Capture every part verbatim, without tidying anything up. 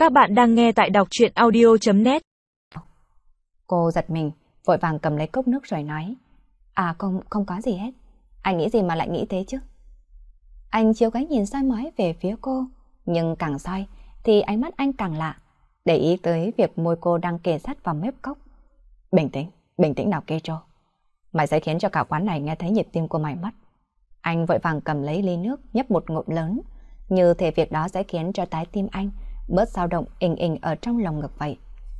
Các bạn đang nghe tại đọc truyện audio chấm net. Cô giật mình, vội vàng cầm lấy cốc nước rồi nói. À không, không có gì hết. Anh nghĩ gì mà lại nghĩ thế chứ? Anh chiếu cái nhìn soi mói về phía cô, nhưng càng soi thì ánh mắt anh càng lạ, để ý tới việc môi cô đang kề sát vào mép cốc. Bình tĩnh, bình tĩnh nào Kecho. Mày sẽ khiến cho cả quán này nghe thấy nhịp tim của mày mất. Anh vội vàng cầm lấy ly nước nhấp một ngụm lớn, như thể việc đó sẽ khiến cho trái tim anh bớt dao động ình ình ở trong lồng ngực vậy.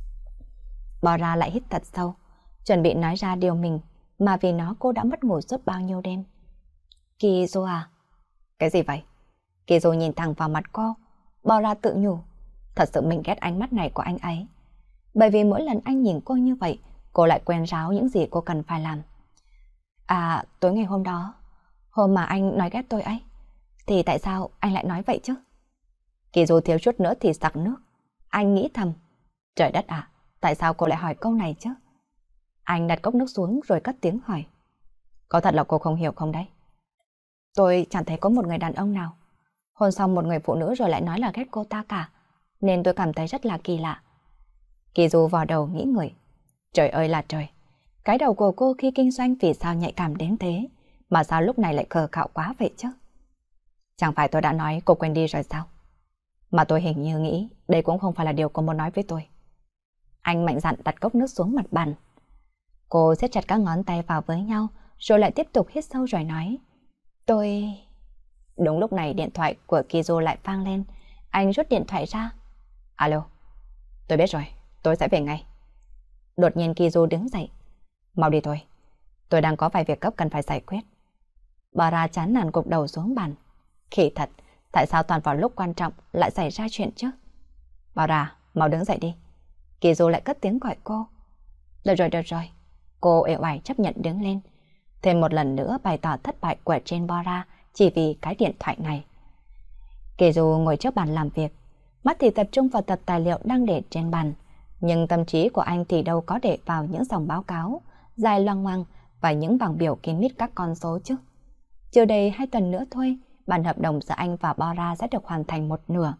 Bò ra lại hít thật sâu, chuẩn bị nói ra điều mình mà vì nó cô đã mất ngủ suốt bao nhiêu đêm. Kizo à? Cái gì vậy? Kizo nhìn thẳng vào mặt cô, bò ra tự nhủ. Thật sự mình ghét ánh mắt này của anh ấy. Bởi vì mỗi lần anh nhìn cô như vậy, cô lại quen ráo những gì cô cần phải làm. À, tối ngày hôm đó, hôm mà anh nói ghét tôi ấy, thì tại sao anh lại nói vậy chứ? Kizo thiếu chút nữa thì sặc nước. Anh nghĩ thầm, trời đất ạ, tại sao cô lại hỏi câu này chứ? Anh đặt cốc nước xuống rồi cất tiếng hỏi. Có thật là cô không hiểu không đấy? Tôi chẳng thấy có một người đàn ông nào hôn xong một người phụ nữ rồi lại nói là ghét cô ta cả, nên tôi cảm thấy rất là kỳ lạ. Kizu vào đầu nghĩ người. Trời ơi là trời, cái đầu của cô khi kinh doanh vì sao nhạy cảm đến thế, mà sao lúc này lại khờ khạo quá vậy chứ? Chẳng phải tôi đã nói cô quên đi rồi sao? Mà tôi hình như nghĩ đây cũng không phải là điều cô muốn nói với tôi. Anh mạnh dạn đặt cốc nước xuống mặt bàn. Cô siết chặt các ngón tay vào với nhau, rồi lại tiếp tục hít sâu rồi nói. Tôi... Đúng lúc này điện thoại của Kizo lại vang lên. Anh rút điện thoại ra. Alo, tôi biết rồi, tôi sẽ về ngay. Đột nhiên Kizo đứng dậy. Mau đi thôi, tôi đang có vài việc cấp cần phải giải quyết. Bà ra chán nản gục đầu xuống bàn. Khỉ thật, tại sao toàn vào lúc quan trọng lại xảy ra chuyện chứ? Bà ra, mau đứng dậy đi. Kizo lại cất tiếng gọi cô. Được rồi, được rồi. Cô ẻo ải chấp nhận đứng lên. Thêm một lần nữa bày tỏ thất bại của trên Bora chỉ vì cái điện thoại này. Kizo ngồi trước bàn làm việc, mắt thì tập trung vào tập tài liệu đang để trên bàn, nhưng tâm trí của anh thì đâu có để vào những dòng báo cáo dài loang ngoằng và những bảng biểu kín mít các con số chứ. Chưa đầy hai tuần nữa thôi, bản hợp đồng giữa anh và Bora sẽ được hoàn thành một nửa.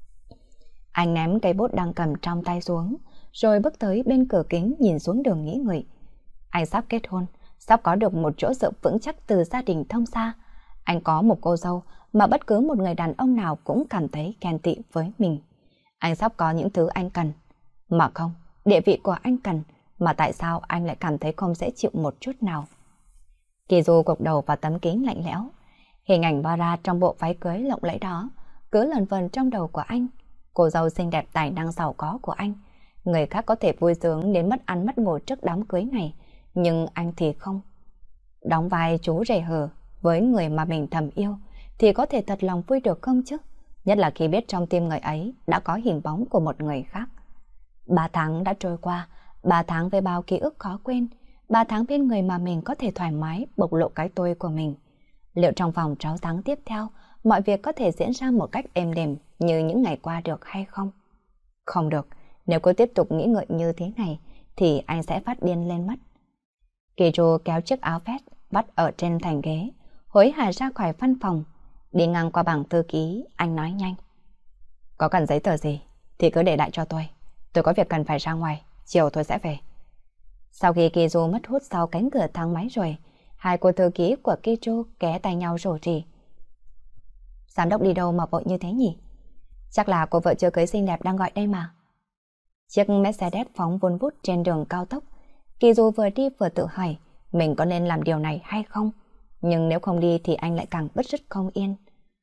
Anh ném cây bút đang cầm trong tay xuống, rồi bước tới bên cửa kính nhìn xuống đường nghĩ người. Anh sắp kết hôn, sắp có được một chỗ dựa vững chắc từ gia đình thông xa. Anh có một cô dâu mà bất cứ một người đàn ông nào cũng cảm thấy ghen tị với mình. Anh sắp có những thứ anh cần. Mà không, địa vị của anh cần, mà tại sao anh lại cảm thấy không dễ chịu một chút nào? Kizu gục đầu vào tấm kính lạnh lẽo. Hình ảnh Bora trong bộ váy cưới lộng lẫy đó cứ lẩn vẩn trong đầu của anh. Cô dâu xinh đẹp tài năng giàu có của anh. Người khác có thể vui sướng đến mất ăn mất ngủ trước đám cưới này, nhưng anh thì không. Đóng vai chú rể hờ với người mà mình thầm yêu thì có thể thật lòng vui được không chứ? Nhất là khi biết trong tim người ấy đã có hình bóng của một người khác. Ba tháng đã trôi qua, ba tháng với bao ký ức khó quên, ba tháng bên người mà mình có thể thoải mái bộc lộ cái tôi của mình. Liệu trong vòng sáu tháng tiếp theo, mọi việc có thể diễn ra một cách êm đềm như những ngày qua được hay không? Không được, nếu cứ tiếp tục nghĩ ngợi như thế này thì anh sẽ phát điên lên mất. Kijo kéo chiếc áo vest vắt ở trên thành ghế, hối hả ra khỏi văn phòng. Đi ngang qua bảng thư ký, anh nói nhanh. Có cần giấy tờ gì thì cứ để lại cho tôi. Tôi có việc cần phải ra ngoài, chiều tôi sẽ về. Sau khi Kijo mất hút sau cánh cửa thang máy rồi, hai cô thư ký của Kijo ghé tay nhau rủ rỉ. Giám đốc đi đâu mà vội như thế nhỉ? Chắc là cô vợ chưa cưới xinh đẹp đang gọi đây mà. Chiếc Mercedes phóng vun vút trên đường cao tốc. Kizu vừa đi vừa tự hỏi mình có nên làm điều này hay không. Nhưng nếu không đi thì anh lại càng bứt rứt không yên.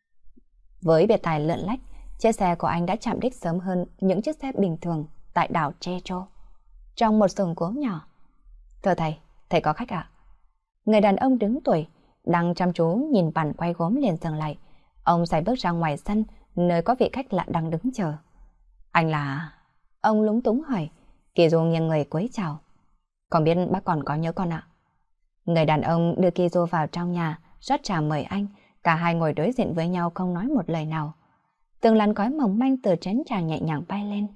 Với biệt tài lượn lách, chiếc xe của anh đã chạm đích sớm hơn những chiếc xe bình thường tại đảo Jeju. Trong một xưởng gốm nhỏ. Thưa thầy, thầy có khách ạ? Người đàn ông đứng tuổi đang chăm chú nhìn bàn quay gốm liền dừng lại. Ông sải bước ra ngoài sân nơi có vị khách lạ đang đứng chờ. Anh là... Ông lúng túng hỏi. Kizu nghiêng người cúi chào. Không biết bác còn có nhớ con ạ? Người đàn ông đưa Kizu vào trong nhà, rót trà mời anh. Cả hai ngồi đối diện với nhau không nói một lời nào. Từng làn khói mỏng manh từ chén trà nhẹ nhàng bay lên.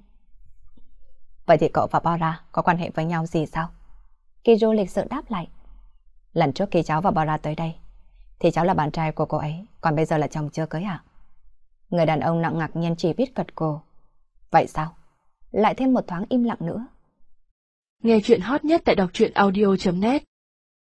Vậy thì cậu và Bora có quan hệ với nhau gì sao? Kizu lịch sự đáp lại. Lần trước khi cháu và Bora tới đây thì cháu là bạn trai của cô ấy, còn bây giờ là chồng chưa cưới à? Người đàn ông nặng ngạc nhiên chỉ biết gật gù. Vậy sao? Lại thêm một thoáng im lặng nữa. Nghe chuyện hot nhất tại đọc truyện audio chấm net